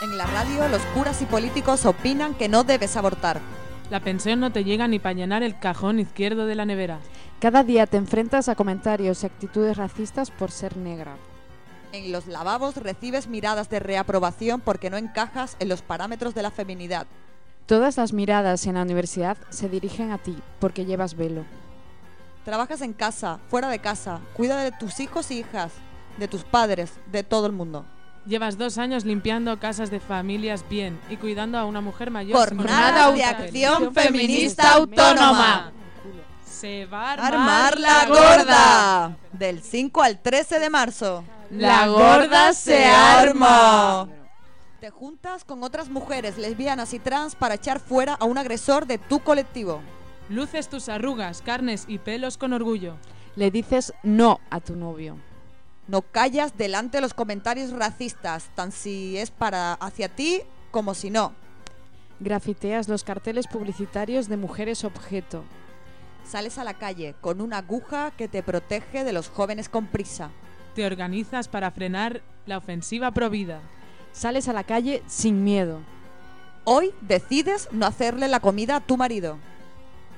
En la radio, los curas y políticos opinan que no debes abortar. La pensión no te llega ni para llenar el cajón izquierdo de la nevera. Cada día te enfrentas a comentarios y actitudes racistas por ser negra. En los lavabos recibes miradas de reaprobación porque no encajas en los parámetros de la feminidad. Todas las miradas en la universidad se dirigen a ti porque llevas velo. Trabajas en casa, fuera de casa, cuida de tus hijos y hijas, de tus padres, de todo el mundo. Llevas 2 años limpiando casas de familias bien y cuidando a una mujer mayor. Jornada de acción feminista autónoma. Se va a Armar la gorda. Del 5 al 13 de marzo. La gorda se arma. Te juntas con otras mujeres lesbianas y trans para echar fuera a un agresor de tu colectivo. Luces tus arrugas, carnes y pelos con orgullo. Le dices no a tu novio. No callas delante de los comentarios racistas, tan si es para hacia ti como si no. Grafiteas los carteles publicitarios de mujeres objeto. Sales a la calle con una aguja que te protege de los jóvenes con prisa. Te organizas para frenar la ofensiva provida. Sales a la calle sin miedo. Hoy decides no hacerle la comida a tu marido.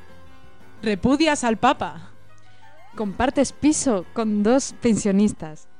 Repudias al Papa. Compartes piso con 2 pensionistas.